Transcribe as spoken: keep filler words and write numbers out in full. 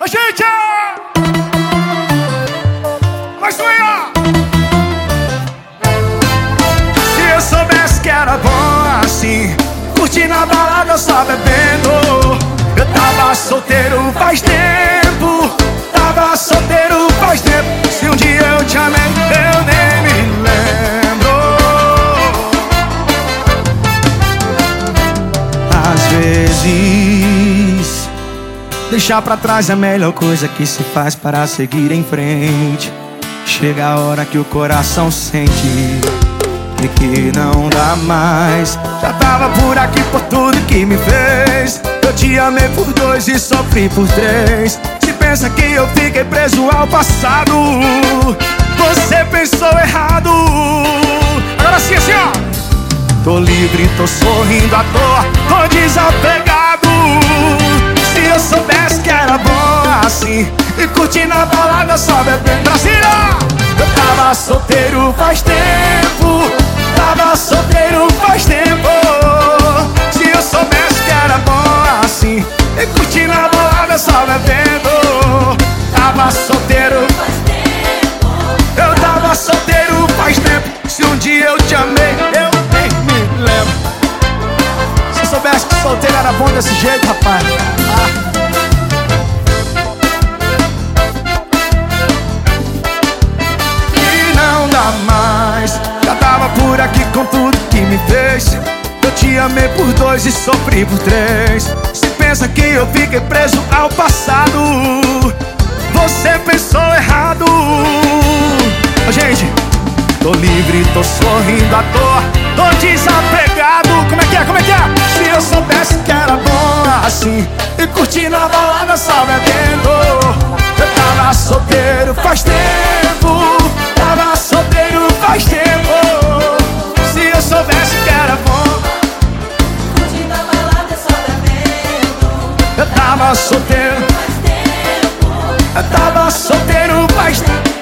Ô, gente! Vai sonhar! Se eu soubesse que era bom assim, curtindo a balada só bebendo. Eu tava solteiro faz tempo, tava solteiro faz tempo. Se um dia eu te amei, eu nem me lembro. Às vezes, deixar pra trás é a melhor coisa que se faz para seguir em frente. Chega a hora que o coração sente e que não dá mais. Já tava por aqui por tudo que me fez. Eu te amei por dois e sofri por três. Se pensa que eu fiquei preso ao passado, você pensou errado. Agora sim, assim, ó. Tô livre, tô sorrindo à toa, tô desapegado. Se eu soubesse que era bom assim, e curtindo a balada só bebendo. Brasília! Eu tava solteiro faz tempo, tava solteiro faz tempo. Se eu soubesse que era bom assim, e curtindo a balada só bebendo. Tava solteiro faz tempo, eu tava solteiro faz tempo. Se um dia eu te amei, eu nem me lembro. Se eu soubesse que solteiro era bom desse jeito, rapaz. Ah. Mais, já tava por aqui com tudo que me fez. Eu te amei por dois e sofri por três. Se pensa que eu fiquei preso ao passado, você pensou errado. Ô, gente, tô livre, tô sorrindo à toa, tô desapegado. Como é que é, como é que é? Se eu soubesse que era bom assim, e curtindo a balada só bebendo. Eu tava solteiro faz tempo, tava solteiro faz tempo. Se eu soubesse que era bom, curtindo a balada só bebendo. Eu tava solteiro faz tempo, eu tava solteiro faz tempo.